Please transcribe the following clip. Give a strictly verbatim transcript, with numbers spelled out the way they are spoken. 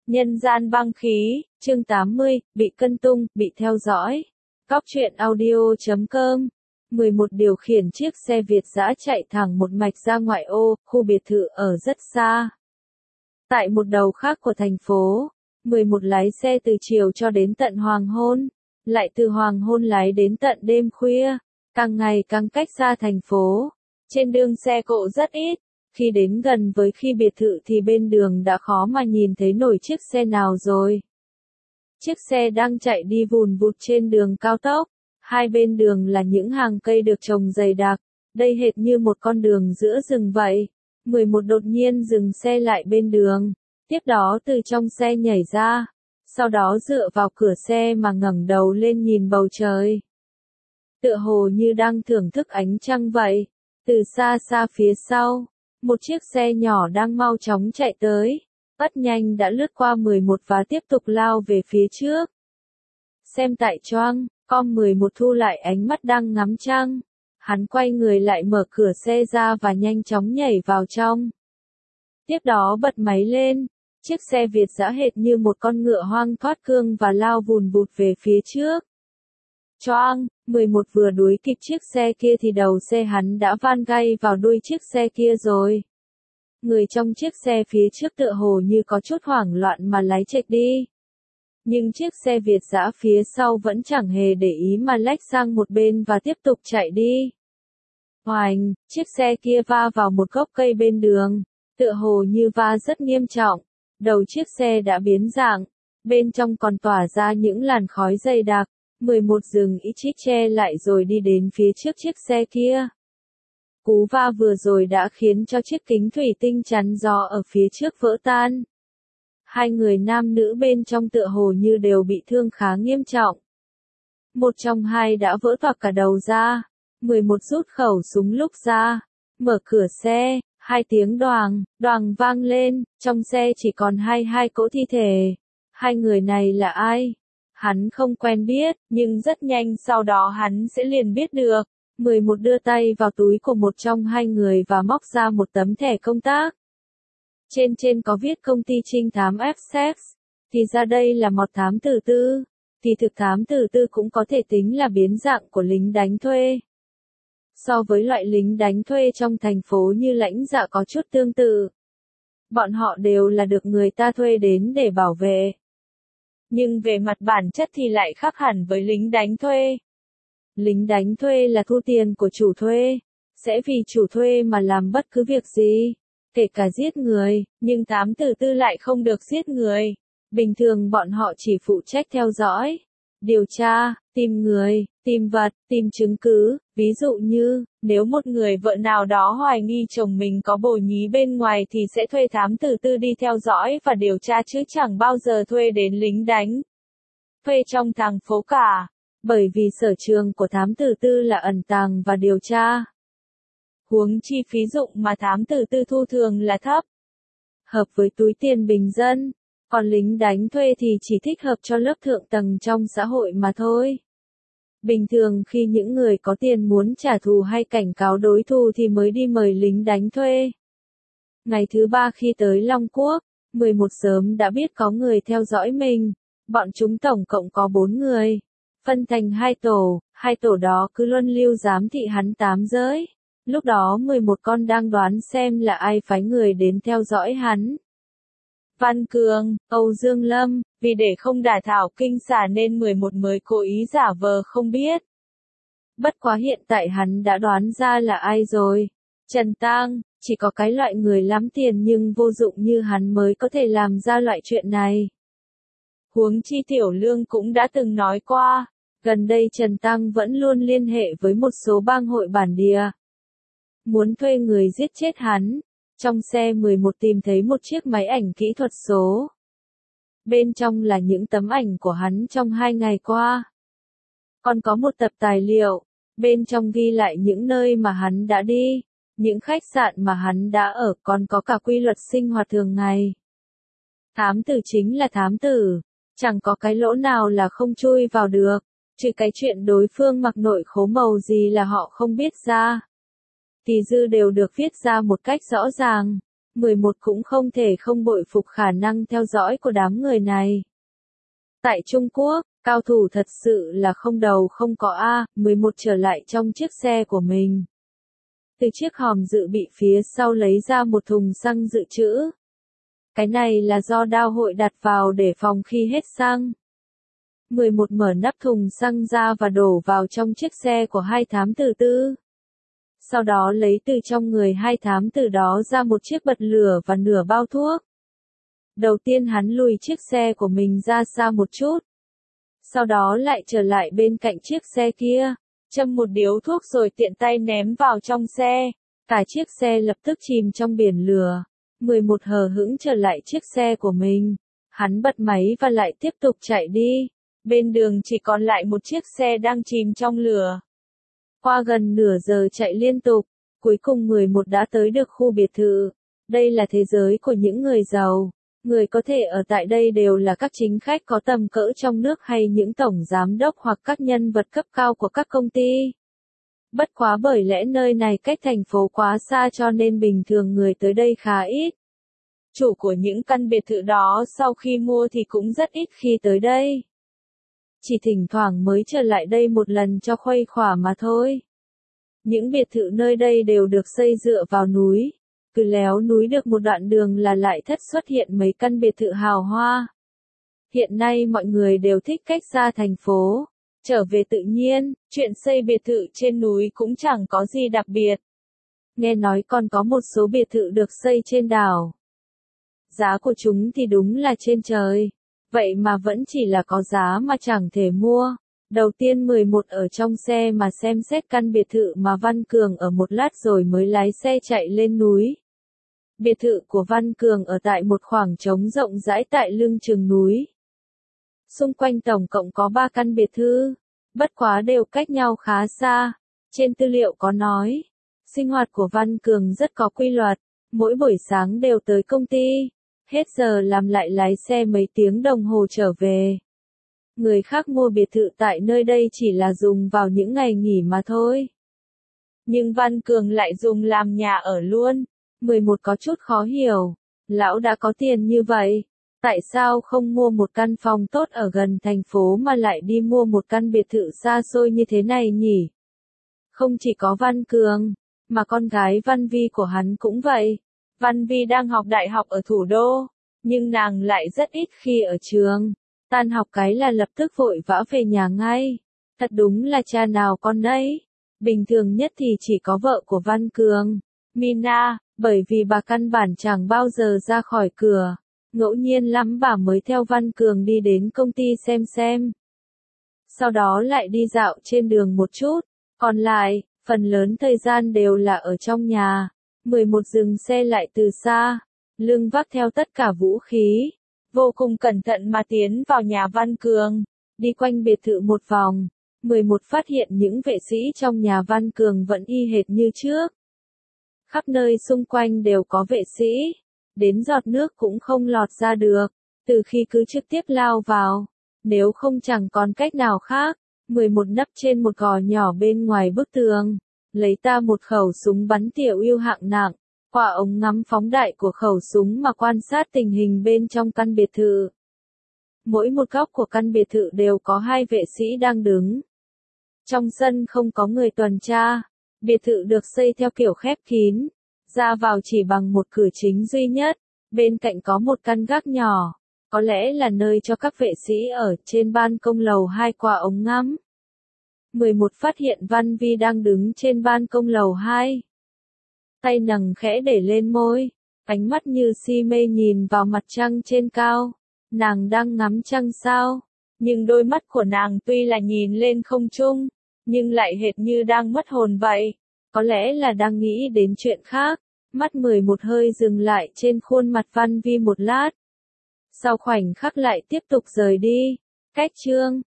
Nhân gian băng khí, chương tám mươi, bị cân tung, bị theo dõi. Góc truyện audio chấm com. mười một điều khiển chiếc xe Việt dã chạy thẳng một mạch ra ngoại ô, khu biệt thự ở rất xa. Tại một đầu khác của thành phố, mười một lái xe từ chiều cho đến tận hoàng hôn, lại từ hoàng hôn lái đến tận đêm khuya, càng ngày càng cách xa thành phố. Trên đường xe cộ rất ít. Khi đến gần với khi biệt thự thì bên đường đã khó mà nhìn thấy nổi chiếc xe nào rồi. Chiếc xe đang chạy đi vùn vụt trên đường cao tốc, hai bên đường là những hàng cây được trồng dày đặc, đây hệt như một con đường giữa rừng vậy. mười một đột nhiên dừng xe lại bên đường, tiếp đó từ trong xe nhảy ra, sau đó dựa vào cửa xe mà ngẩng đầu lên nhìn bầu trời. Tựa hồ như đang thưởng thức ánh trăng vậy, từ xa xa phía sau. Một chiếc xe nhỏ đang mau chóng chạy tới, rất nhanh đã lướt qua mười một và tiếp tục lao về phía trước. Xem tại choang, com mười một thu lại ánh mắt đang ngắm trăng. Hắn quay người lại mở cửa xe ra và nhanh chóng nhảy vào trong. Tiếp đó bật máy lên, chiếc xe Việt dã hệt như một con ngựa hoang thoát cương và lao vùn vụt về phía trước. Choang, mười một vừa đuổi kịp chiếc xe kia thì đầu xe hắn đã van gay vào đuôi chiếc xe kia rồi. Người trong chiếc xe phía trước tựa hồ như có chút hoảng loạn mà lái chệch đi. Nhưng chiếc xe Việt dã phía sau vẫn chẳng hề để ý mà lách sang một bên và tiếp tục chạy đi. Oành, chiếc xe kia va vào một gốc cây bên đường, tựa hồ như va rất nghiêm trọng. Đầu chiếc xe đã biến dạng, bên trong còn tỏa ra những làn khói dày đặc. mười một dừng ít chít che lại rồi đi đến phía trước chiếc xe kia. Cú va vừa rồi đã khiến cho chiếc kính thủy tinh chắn gió ở phía trước vỡ tan. Hai người nam nữ bên trong tựa hồ như đều bị thương khá nghiêm trọng. Một trong hai đã vỡ toạc cả đầu ra. mười một rút khẩu súng lúc ra, mở cửa xe, hai tiếng đoàng, đoàng vang lên, trong xe chỉ còn hai hai cỗ thi thể. Hai người này là ai? Hắn không quen biết, nhưng rất nhanh sau đó hắn sẽ liền biết được. mười một đưa tay vào túi của một trong hai người và móc ra một tấm thẻ công tác. Trên trên có viết công ty trinh thám Essex, thì ra đây là một thám tử tư, thì thực thám tử tư cũng có thể tính là biến dạng của lính đánh thuê. So với loại lính đánh thuê trong thành phố như lãnh dạ có chút tương tự. Bọn họ đều là được người ta thuê đến để bảo vệ. Nhưng về mặt bản chất thì lại khác hẳn với lính đánh thuê. Lính đánh thuê là thu tiền của chủ thuê, sẽ vì chủ thuê mà làm bất cứ việc gì, kể cả giết người, nhưng thám tử tư lại không được giết người. Bình thường bọn họ chỉ phụ trách theo dõi, điều tra, tìm người, tìm vật, tìm chứng cứ, ví dụ như, nếu một người vợ nào đó hoài nghi chồng mình có bồ nhí bên ngoài thì sẽ thuê thám tử tư đi theo dõi và điều tra chứ chẳng bao giờ thuê đến lính đánh thuê trong thành phố cả, bởi vì sở trường của thám tử tư là ẩn tàng và điều tra. Huống chi phí dụng mà thám tử tư thu thường là thấp, hợp với túi tiền bình dân, còn lính đánh thuê thì chỉ thích hợp cho lớp thượng tầng trong xã hội mà thôi. Bình thường khi những người có tiền muốn trả thù hay cảnh cáo đối thủ thì mới đi mời lính đánh thuê. Ngày thứ ba khi tới Long Quốc, mười một sớm đã biết có người theo dõi mình. Bọn chúng tổng cộng có bốn người, phân thành hai tổ, hai tổ đó cứ luân lưu giám thị hắn tám giới. Lúc đó mười một con đang đoán xem là ai phái người đến theo dõi hắn. Văn Cường, Âu Dương Lâm, vì để không đả thảo kinh xà nên mười một mới cố ý giả vờ không biết. Bất quá hiện tại hắn đã đoán ra là ai rồi. Trần Tang, chỉ có cái loại người lắm tiền nhưng vô dụng như hắn mới có thể làm ra loại chuyện này. Huống chi Tiểu Lương cũng đã từng nói qua, gần đây Trần Tăng vẫn luôn liên hệ với một số bang hội bản địa. Muốn thuê người giết chết hắn. Trong xe mười một tìm thấy một chiếc máy ảnh kỹ thuật số. Bên trong là những tấm ảnh của hắn trong hai ngày qua. Còn có một tập tài liệu, bên trong ghi lại những nơi mà hắn đã đi, những khách sạn mà hắn đã ở, còn có cả quy luật sinh hoạt thường ngày. Thám tử chính là thám tử. Chẳng có cái lỗ nào là không chui vào được, trừ cái chuyện đối phương mặc nội khố màu gì là họ không biết ra. Thì dư đều được viết ra một cách rõ ràng. mười một cũng không thể không bội phục khả năng theo dõi của đám người này. Tại Trung Quốc, cao thủ thật sự là không đầu không có A, mười một trở lại trong chiếc xe của mình. Từ chiếc hòm dự bị phía sau lấy ra một thùng xăng dự trữ. Cái này là do đao hội đặt vào để phòng khi hết xăng. mười một mở nắp thùng xăng ra và đổ vào trong chiếc xe của hai thám tử tư. Sau đó lấy từ trong người hai thám tử đó ra một chiếc bật lửa và nửa bao thuốc. Đầu tiên hắn lùi chiếc xe của mình ra xa một chút. Sau đó lại trở lại bên cạnh chiếc xe kia, châm một điếu thuốc rồi tiện tay ném vào trong xe. Cả chiếc xe lập tức chìm trong biển lửa. mười một hờ hững trở lại chiếc xe của mình. Hắn bật máy và lại tiếp tục chạy đi. Bên đường chỉ còn lại một chiếc xe đang chìm trong lửa. Qua gần nửa giờ chạy liên tục, cuối cùng mười một đã tới được khu biệt thự. Đây là thế giới của những người giàu. Người có thể ở tại đây đều là các chính khách có tầm cỡ trong nước hay những tổng giám đốc hoặc các nhân vật cấp cao của các công ty. Bất quá bởi lẽ nơi này cách thành phố quá xa cho nên bình thường người tới đây khá ít. Chủ của những căn biệt thự đó sau khi mua thì cũng rất ít khi tới đây. Chỉ thỉnh thoảng mới trở lại đây một lần cho khuây khỏa mà thôi. Những biệt thự nơi đây đều được xây dựa vào núi. Cứ léo núi được một đoạn đường là lại thất xuất hiện mấy căn biệt thự hào hoa. Hiện nay mọi người đều thích cách xa thành phố, trở về tự nhiên, chuyện xây biệt thự trên núi cũng chẳng có gì đặc biệt. Nghe nói còn có một số biệt thự được xây trên đảo. Giá của chúng thì đúng là trên trời. Vậy mà vẫn chỉ là có giá mà chẳng thể mua. Đầu tiên mười một ở trong xe mà xem xét căn biệt thự mà Văn Cường ở một lát rồi mới lái xe chạy lên núi. Biệt thự của Văn Cường ở tại một khoảng trống rộng rãi tại lưng chừng núi. Xung quanh tổng cộng có ba căn biệt thự, bất quá đều cách nhau khá xa. Trên tư liệu có nói, sinh hoạt của Văn Cường rất có quy luật, mỗi buổi sáng đều tới công ty, hết giờ làm lại lái xe mấy tiếng đồng hồ trở về. Người khác mua biệt thự tại nơi đây chỉ là dùng vào những ngày nghỉ mà thôi. Nhưng Văn Cường lại dùng làm nhà ở luôn. mười một có chút khó hiểu. Lão đã có tiền như vậy. Tại sao không mua một căn phòng tốt ở gần thành phố mà lại đi mua một căn biệt thự xa xôi như thế này nhỉ? Không chỉ có Văn Cường, mà con gái Văn Vi của hắn cũng vậy. Văn Vi đang học đại học ở thủ đô, nhưng nàng lại rất ít khi ở trường. Tan học cái là lập tức vội vã về nhà ngay. Thật đúng là cha nào con nấy. Bình thường nhất thì chỉ có vợ của Văn Cường, Mina, bởi vì bà căn bản chẳng bao giờ ra khỏi cửa. Ngẫu nhiên lắm bà mới theo Văn Cường đi đến công ty xem xem. Sau đó lại đi dạo trên đường một chút. Còn lại, phần lớn thời gian đều là ở trong nhà. mười một dừng xe lại từ xa, lưng vác theo tất cả vũ khí. Vô cùng cẩn thận mà tiến vào nhà Văn Cường, đi quanh biệt thự một vòng. mười một phát hiện những vệ sĩ trong nhà Văn Cường vẫn y hệt như trước. Khắp nơi xung quanh đều có vệ sĩ, đến giọt nước cũng không lọt ra được, từ khi cứ trực tiếp lao vào, nếu không chẳng còn cách nào khác. mười một nấp trên một gò nhỏ bên ngoài bức tường, lấy ta một khẩu súng bắn tiểu yêu hạng nặng, qua ống ngắm phóng đại của khẩu súng mà quan sát tình hình bên trong căn biệt thự. Mỗi một góc của căn biệt thự đều có hai vệ sĩ đang đứng. Trong sân không có người tuần tra, biệt thự được xây theo kiểu khép kín, ra vào chỉ bằng một cửa chính duy nhất, bên cạnh có một căn gác nhỏ, có lẽ là nơi cho các vệ sĩ ở. Trên ban công lầu hai qua ống ngắm. mười một phát hiện Văn Vi đang đứng trên ban công lầu hai. Tay nâng khẽ để lên môi, ánh mắt như si mê nhìn vào mặt trăng trên cao. Nàng đang ngắm trăng sao, nhưng đôi mắt của nàng tuy là nhìn lên không trung, nhưng lại hệt như đang mất hồn vậy. Có lẽ là đang nghĩ đến chuyện khác. Mắt mười một hơi dừng lại trên khuôn mặt Văn Vi một lát. Sau khoảnh khắc lại tiếp tục rời đi. Cách chương